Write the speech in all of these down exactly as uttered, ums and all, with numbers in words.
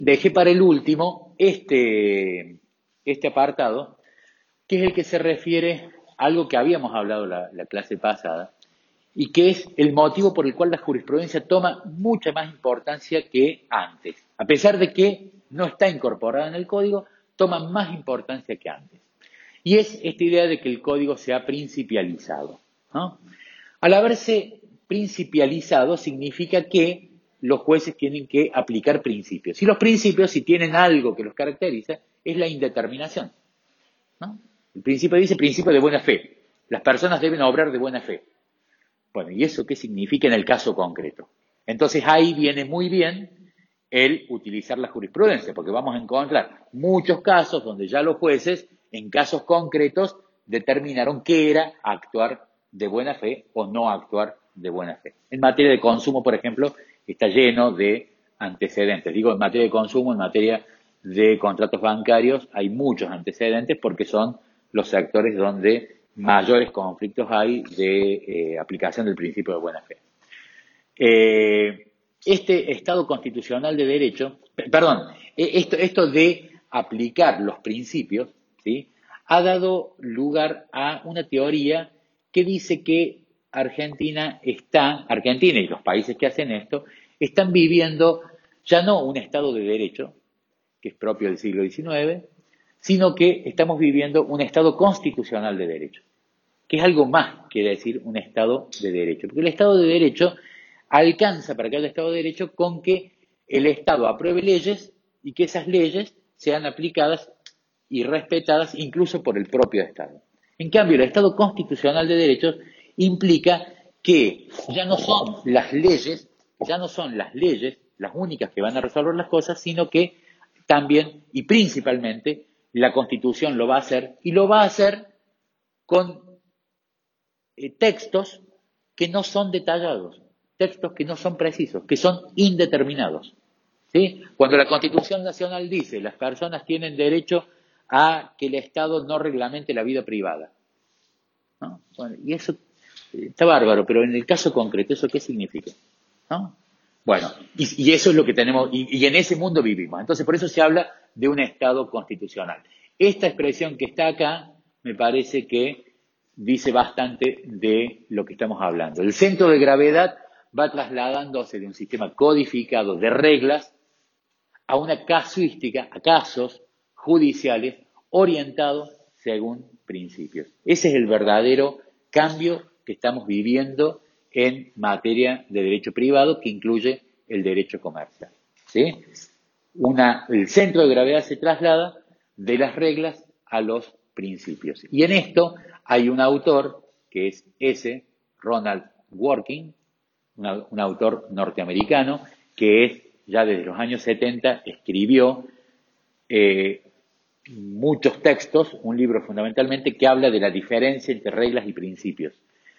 dejé para el último este, este apartado, que es el que se refiere a algo que habíamos hablado la, la clase pasada, y que es el motivo por el cual la jurisprudencia toma mucha más importancia que antes. A pesar de que no está incorporada en el código, toma más importancia que antes. Y es esta idea de que el código se ha principializado, ¿no? Al haberse principializado significa que los jueces tienen que aplicar principios. Y los principios, si tienen algo que los caracteriza, es la indeterminación, ¿no? El principio dice principio de buena fe. Las personas deben obrar de buena fe. Bueno, ¿y eso qué significa en el caso concreto? Entonces ahí viene muy bien el utilizar la jurisprudencia, porque vamos a encontrar muchos casos donde ya los jueces, en casos concretos, determinaron qué era actuar de buena fe o no actuar de buena fe. En materia de consumo, por ejemplo, está lleno de antecedentes. Digo, en materia de consumo, en materia de contratos bancarios, hay muchos antecedentes porque son los sectores donde mayores conflictos hay de eh, aplicación del principio de buena fe. Eh, este Estado constitucional de derecho, perdón, esto, esto de aplicar los principios, ¿sí?, ha dado lugar a una teoría que dice que Argentina está, Argentina y los países que hacen esto, están viviendo ya no un Estado de derecho, que es propio del siglo diecinueve, sino que estamos viviendo un Estado constitucional de derecho, que es algo más que decir un Estado de derecho. Porque el Estado de derecho alcanza para que haya Estado de derecho con que el Estado apruebe leyes y que esas leyes sean aplicadas y respetadas incluso por el propio Estado. En cambio, el Estado constitucional de derechos implica que ya no son las leyes, ya no son las leyes las únicas que van a resolver las cosas, sino que también y principalmente la Constitución lo va a hacer y lo va a hacer con eh, textos que no son detallados, textos que no son precisos, que son indeterminados, ¿sí? Cuando la Constitución Nacional dice las personas tienen derecho a que el Estado no reglamente la vida privada, ¿no? Bueno, y eso eh, está bárbaro, pero en el caso concreto, ¿eso qué significa? ¿No? Bueno, y, y eso es lo que tenemos, y, y en ese mundo vivimos. Entonces, por eso se habla de un Estado constitucional. Esta expresión que está acá me parece que dice bastante de lo que estamos hablando. El centro de gravedad va trasladándose de un sistema codificado de reglas a una casuística, a casos judiciales orientados según principios. Ese es el verdadero cambio que estamos viviendo en materia de derecho privado, que incluye el derecho comercial, ¿sí? Una, el centro de gravedad se traslada de las reglas a los principios. Y en esto hay un autor, que es ese, Ronald Dworkin, una, un autor norteamericano, que es, ya desde los años setenta, escribió eh, muchos textos, un libro fundamentalmente, que habla de la diferencia entre reglas y principios.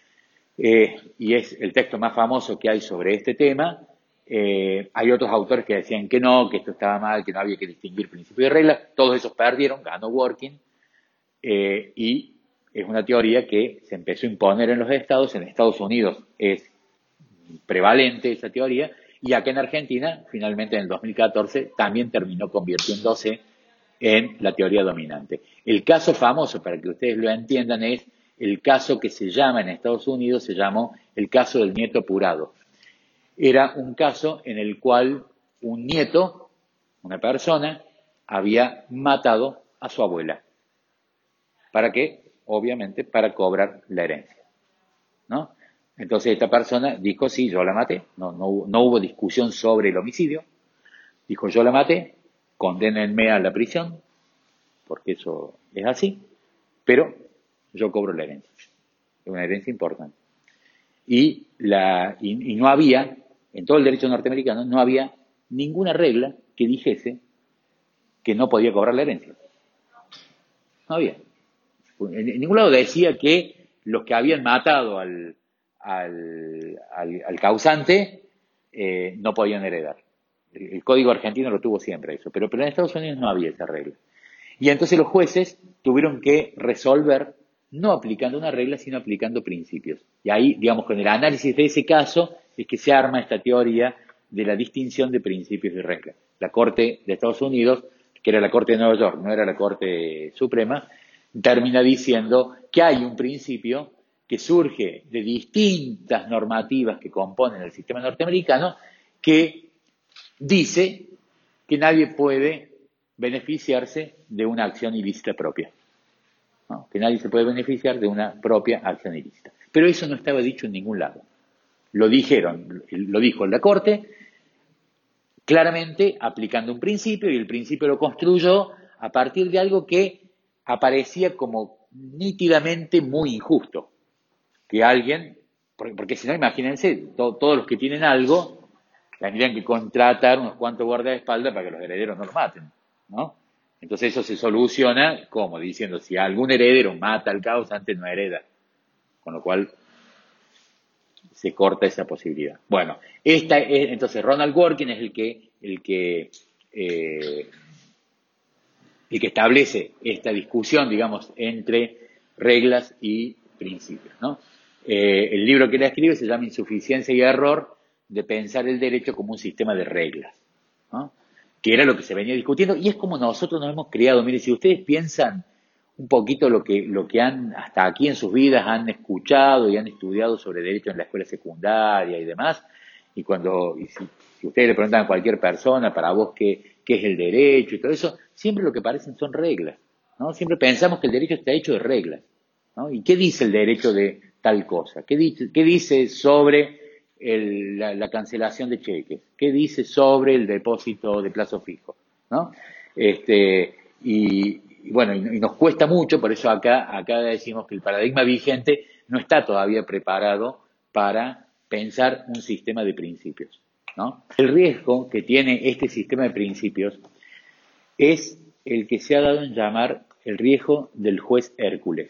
Eh, y es el texto más famoso que hay sobre este tema. Eh, hay otros autores que decían que no, que esto estaba mal, que no había que distinguir principios y reglas. Todos esos perdieron, ganó Dworkin, eh, y es una teoría que se empezó a imponer en los estados. En Estados Unidos es prevalente esa teoría, y acá en Argentina, finalmente en el dos mil catorce, también terminó convirtiéndose en la teoría dominante. El caso famoso, para que ustedes lo entiendan, es el caso que se llama en Estados Unidos, se llamó el caso del nieto apurado. Era un caso en el cual un nieto, una persona, había matado a su abuela. ¿Para qué? Obviamente para cobrar la herencia, ¿no? Entonces esta persona dijo, sí, yo la maté, no, no, no hubo discusión sobre el homicidio, dijo, yo la maté, condénenme a la prisión, porque eso es así, pero yo cobro la herencia, es una herencia importante. Y, la, y, y no había, en todo el derecho norteamericano, no había ninguna regla que dijese que no podía cobrar la herencia. No había. En, en ningún lado decía que los que habían matado al, al, al, al causante eh, no podían heredar. El, el Código argentino lo tuvo siempre eso, pero, pero en Estados Unidos no había esa regla. Y entonces los jueces tuvieron que resolver no aplicando una regla, sino aplicando principios. Y ahí, digamos, con el análisis de ese caso, es que se arma esta teoría de la distinción de principios y reglas. la Corte de Estados Unidos, que era la Corte de Nueva York, no era la Corte Suprema, termina diciendo que hay un principio que surge de distintas normativas que componen el sistema norteamericano, que dice que nadie puede beneficiarse de una acción ilícita propia, ¿no? Que nadie se puede beneficiar de una propia acción ilícita. Pero eso no estaba dicho en ningún lado. Lo dijeron, lo dijo la Corte, claramente aplicando un principio, y el principio lo construyó a partir de algo que aparecía como nítidamente muy injusto. Que alguien, porque, porque si no, imagínense, to, todos los que tienen algo tendrían que contratar unos cuantos guardaespaldas para que los herederos no los maten, ¿no? Entonces eso se soluciona como diciendo, si algún heredero mata al causante, no hereda. Con lo cual se corta esa posibilidad. Bueno, esta es, entonces Ronald Dworkin es el que, el que, eh, el que establece esta discusión, digamos, entre reglas y principios, ¿no? Eh, el libro que él escribe se llama Insuficiencia y Error de pensar el derecho como un sistema de reglas, ¿no? Que era lo que se venía discutiendo, y es como nosotros nos hemos criado. Mire, si ustedes piensan un poquito lo que, lo que han, hasta aquí en sus vidas, han escuchado y han estudiado sobre derecho en la escuela secundaria y demás, y cuando, y si, si ustedes le preguntan a cualquier persona, para vos qué, qué es el derecho y todo eso, siempre lo que parecen son reglas, ¿no? Siempre pensamos que el derecho está hecho de reglas, ¿no? ¿Y qué dice el derecho de tal cosa? ¿Qué dice, qué dice sobre el, la, la cancelación de cheques? ¿Qué dice sobre el depósito de plazo fijo? ¿No? Este, y, y bueno, y, y nos cuesta mucho, por eso acá, acá decimos que el paradigma vigente no está todavía preparado para pensar un sistema de principios, ¿no? El riesgo que tiene este sistema de principios es el que se ha dado en llamar el riesgo del juez Hércules.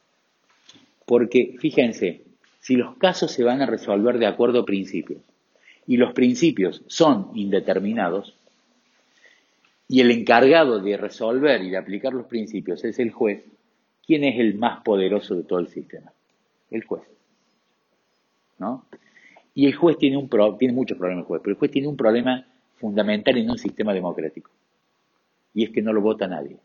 Porque, fíjense, si los casos se van a resolver de acuerdo a principios, y los principios son indeterminados, y el encargado de resolver y de aplicar los principios es el juez, ¿quién es el más poderoso de todo el sistema? El juez, ¿no? Y el juez tiene, un pro, tiene muchos problemas, el juez, pero el juez tiene un problema fundamental en un sistema democrático, y es que no lo vota nadie.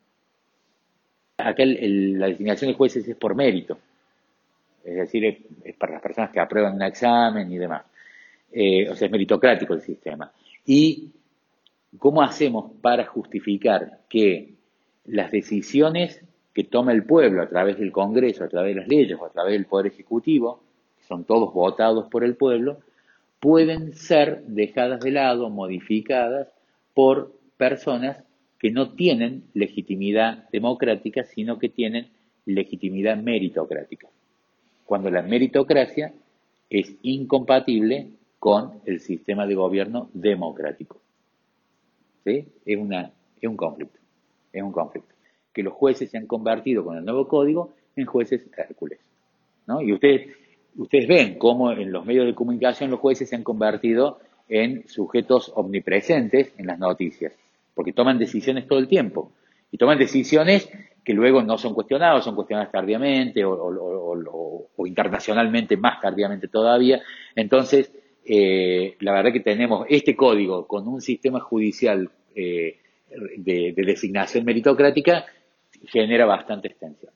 Acá el, el, la designación de jueces es por mérito. Es decir, es, es para las personas que aprueban un examen y demás. Eh, o sea, es meritocrático el sistema. ¿Y cómo hacemos para justificar que las decisiones que toma el pueblo a través del Congreso, a través de las leyes o a través del Poder Ejecutivo, que son todos votados por el pueblo, pueden ser dejadas de lado, modificadas por personas que no tienen legitimidad democrática, sino que tienen legitimidad meritocrática? Cuando la meritocracia es incompatible con el sistema de gobierno democrático. ¿Sí? Es, una, es un conflicto, es un conflicto. Que los jueces se han convertido con el nuevo código en jueces Hércules, ¿no? Y ustedes, ustedes ven cómo en los medios de comunicación los jueces se han convertido en sujetos omnipresentes en las noticias, porque toman decisiones todo el tiempo, y toman decisiones que luego no son cuestionadas, son cuestionadas tardíamente o, o, o, o internacionalmente más tardíamente todavía. Entonces, eh, la verdad que tenemos este código con un sistema judicial eh, de, de designación meritocrática, genera bastante extensión.